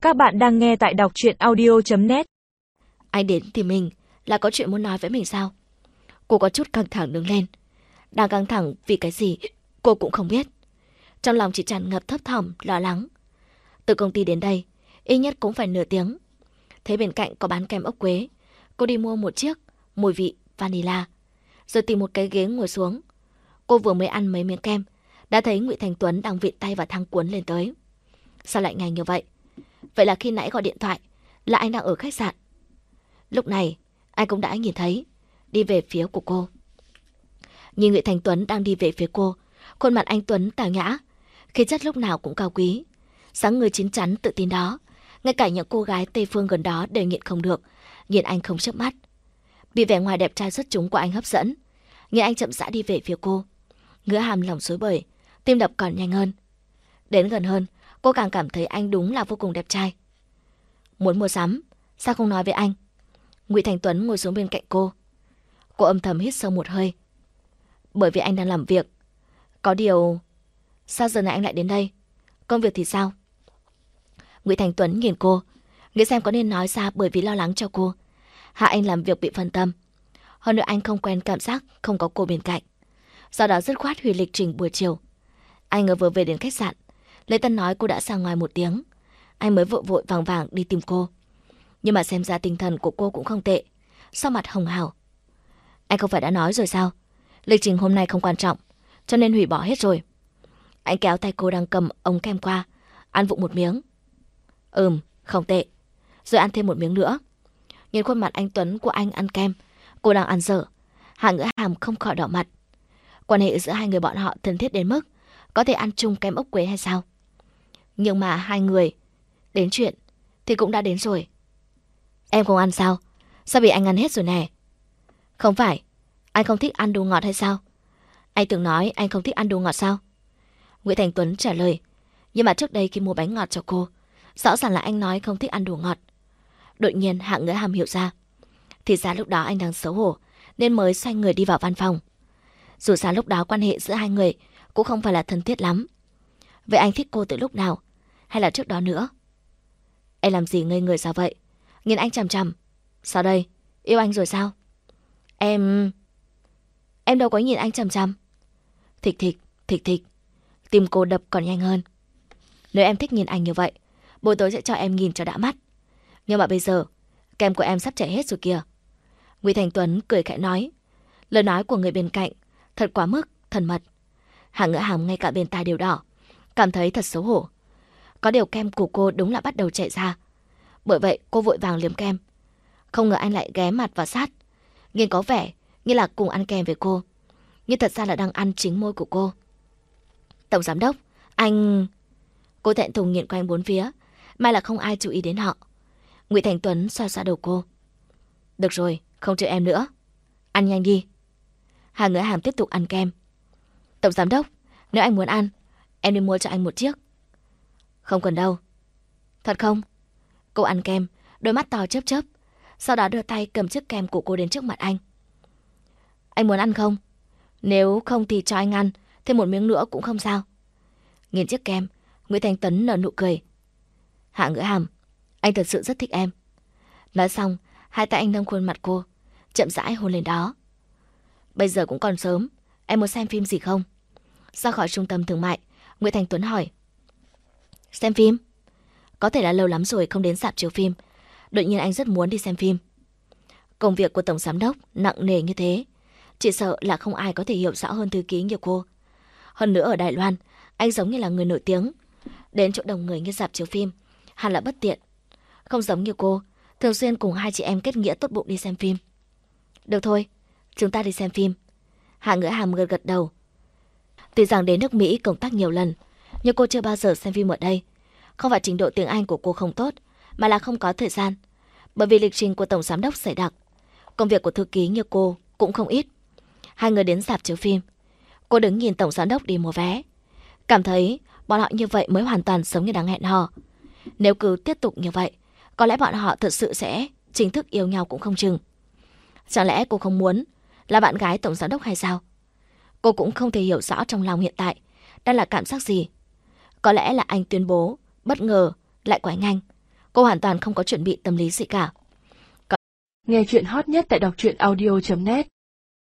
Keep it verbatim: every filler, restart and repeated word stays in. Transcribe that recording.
Các bạn đang nghe tại đọc truyện audio chấm net. Anh đến tìm mình là có chuyện muốn nói với mình sao? Cô có chút căng thẳng đứng lên. Đang căng thẳng vì cái gì cô cũng không biết. Trong lòng chỉ tràn ngập thấp thỏm, lo lắng. Từ công ty đến đây, ít nhất cũng phải nửa tiếng. Thấy bên cạnh có bán kem ốc quế, cô đi mua một chiếc, mùi vị vanilla, rồi tìm một cái ghế ngồi xuống. Cô vừa mới ăn mấy miếng kem, đã thấy Ngụy Thành Tuấn đang vịn tay vào thang cuốn lên tới. Sao lại nhanh như vậy? Vậy là khi nãy gọi điện thoại là anh đang ở khách sạn. Lúc này, anh cũng đã nhìn thấy, đi về phía của cô. Nhìn Ngụy Thành Tuấn đang đi về phía cô, khuôn mặt anh Tuấn tào nhã, khí chất lúc nào cũng cao quý. Dáng người chín chắn tự tin đó, ngay cả những cô gái Tây Phương gần đó đều nhịn không được, nhìn anh không chớp mắt. Bị vẻ ngoài đẹp trai xuất chúng của anh hấp dẫn, nhìn anh chậm rãi đi về phía cô, ngứa hàm lòng rối bời, tim đập còn nhanh hơn. Đến gần hơn, cô càng cảm thấy anh đúng là vô cùng đẹp trai. Muốn mua sắm, sao không nói với anh? Ngụy Thành Tuấn ngồi xuống bên cạnh cô. Cô âm thầm hít sâu một hơi. Bởi vì anh đang làm việc. Có điều, sao giờ này anh lại đến đây? Công việc thì sao? Ngụy Thành Tuấn nhìn cô, nghĩ xem có nên nói ra bởi vì lo lắng cho cô. Hạ anh làm việc bị phân tâm. Hơn nữa anh không quen cảm giác không có cô bên cạnh. Do đó dứt khoát hủy lịch trình buổi chiều. Anh vừa về đến khách sạn, Lê Tân nói cô đã ra ngoài một tiếng. Anh mới vội vội vàng vàng đi tìm cô. Nhưng mà xem ra tinh thần của cô cũng không tệ. Sao mặt hồng hào? Anh không phải đã nói rồi sao? Lịch trình hôm nay không quan trọng, cho nên hủy bỏ hết rồi. Anh kéo tay cô đang cầm ống kem qua, ăn vụng một miếng. Ừm, không tệ. Rồi ăn thêm một miếng nữa. Nhìn khuôn mặt anh Tuấn của anh ăn kem, cô đang ăn dở. Hạ Ngữ Hàm không khỏi đỏ mặt. Quan hệ giữa hai người bọn họ thân thiết đến mức có thể ăn chung kem ốc quế hay sao? Nhưng mà hai người đến chuyện thì cũng đã đến rồi. Em không ăn sao? Sao bị anh ăn hết rồi nè? Không phải, anh không thích ăn đồ ngọt hay sao? Anh từng nói anh không thích ăn đồ ngọt sao? Nguyễn Thành Tuấn trả lời. Nhưng mà trước đây khi mua bánh ngọt cho cô, rõ ràng là anh nói không thích ăn đồ ngọt. Đột nhiên Hạ Ngữ Hàm hiểu ra. Thì ra lúc đó anh đang xấu hổ, nên mới xoay người đi vào văn phòng. Dù sao lúc đó quan hệ giữa hai người cũng không phải là thân thiết lắm. Vậy anh thích cô từ lúc nào? Hay là trước đó nữa? Em làm gì ngây người sao vậy? Nhìn anh chằm chằm. Sao đây? Yêu anh rồi sao? Em... Em đâu có nhìn anh chằm chằm. Thịch thịch, thịch thịch. Tim cô đập còn nhanh hơn. Nếu em thích nhìn anh như vậy, buổi tối sẽ cho em nhìn cho đã mắt. Nhưng mà bây giờ, kem của em sắp chảy hết rồi kìa. Ngụy Thành Tuấn cười khẽ nói. Lời nói của người bên cạnh thật quá mức, thân mật. Hạ Ngữ Hàm ngay cả bên tai đều đỏ, cảm thấy thật xấu hổ. Có điều kem của cô đúng là bắt đầu chảy ra. Bởi vậy cô vội vàng liếm kem. Không ngờ anh lại ghé mặt vào sát. Nhìn có vẻ như là cùng ăn kem với cô, nhưng thật ra là đang ăn chính môi của cô. Tổng giám đốc, anh... Cô thẹn thùng nhìn quanh bốn phía, may là không ai chú ý đến họ. Ngụy Thành Tuấn xoa xoa đầu cô. Được rồi, không chữa em nữa. Ăn nhanh đi. Hạ Ngữ Hàm tiếp tục ăn kem. Tổng giám đốc, nếu anh muốn ăn, em đi mua cho anh một chiếc. Không cần đâu. Thật không? Cô ăn kem, đôi mắt to chớp chớp, sau đó đưa tay cầm chiếc kem của cô đến trước mặt anh. Anh muốn ăn không? Nếu không thì cho anh ăn, thêm một miếng nữa cũng không sao. Nhìn chiếc kem, Nguyễn Thành Tuấn nở nụ cười. Hạ Ngữ Hàm, anh thật sự rất thích em. Nói xong, hai tay anh nâng khuôn mặt cô, chậm rãi hôn lên đó. Bây giờ cũng còn sớm, em muốn xem phim gì không? Ra khỏi trung tâm thương mại, Nguyễn Thành Tuấn hỏi. Xem phim? Có thể là lâu lắm rồi không đến rạp chiếu phim. Đột nhiên anh rất muốn đi xem phim. Công việc của tổng giám đốc nặng nề như thế, chỉ sợ là không ai có thể hiểu rõ hơn thư ký như cô. Hơn nữa ở Đài Loan, anh giống như là người nổi tiếng. Đến chỗ đông người như rạp chiếu phim hẳn là bất tiện. Không giống như cô, thường xuyên cùng hai chị em kết nghĩa tốt bụng đi xem phim. Được thôi, chúng ta đi xem phim. Hạ Ngữ Hàm gật gật đầu. Tuy rằng đến nước Mỹ công tác nhiều lần, nhưng cô chưa bao giờ xem phim ở đây. Không phải trình độ tiếng Anh của cô không tốt, mà là không có thời gian. Bởi vì lịch trình của tổng giám đốc dày đặc, công việc của thư ký như cô cũng không ít. Hai người đến rạp chiếu phim. Cô đứng nhìn tổng giám đốc đi mua vé, cảm thấy bọn họ như vậy mới hoàn toàn giống như đang hẹn hò. Nếu cứ tiếp tục như vậy, có lẽ bọn họ thật sự sẽ chính thức yêu nhau cũng không chừng. Chẳng lẽ cô không muốn là bạn gái tổng giám đốc hay sao? Cô cũng không thể hiểu rõ trong lòng hiện tại đang là cảm giác gì. Có lẽ là anh tuyên bố bất ngờ lại quá nhanh. Cô hoàn toàn không có chuẩn bị tâm lý gì cả. Nghe chuyện hot nhất tại đọc truyện audio chấm net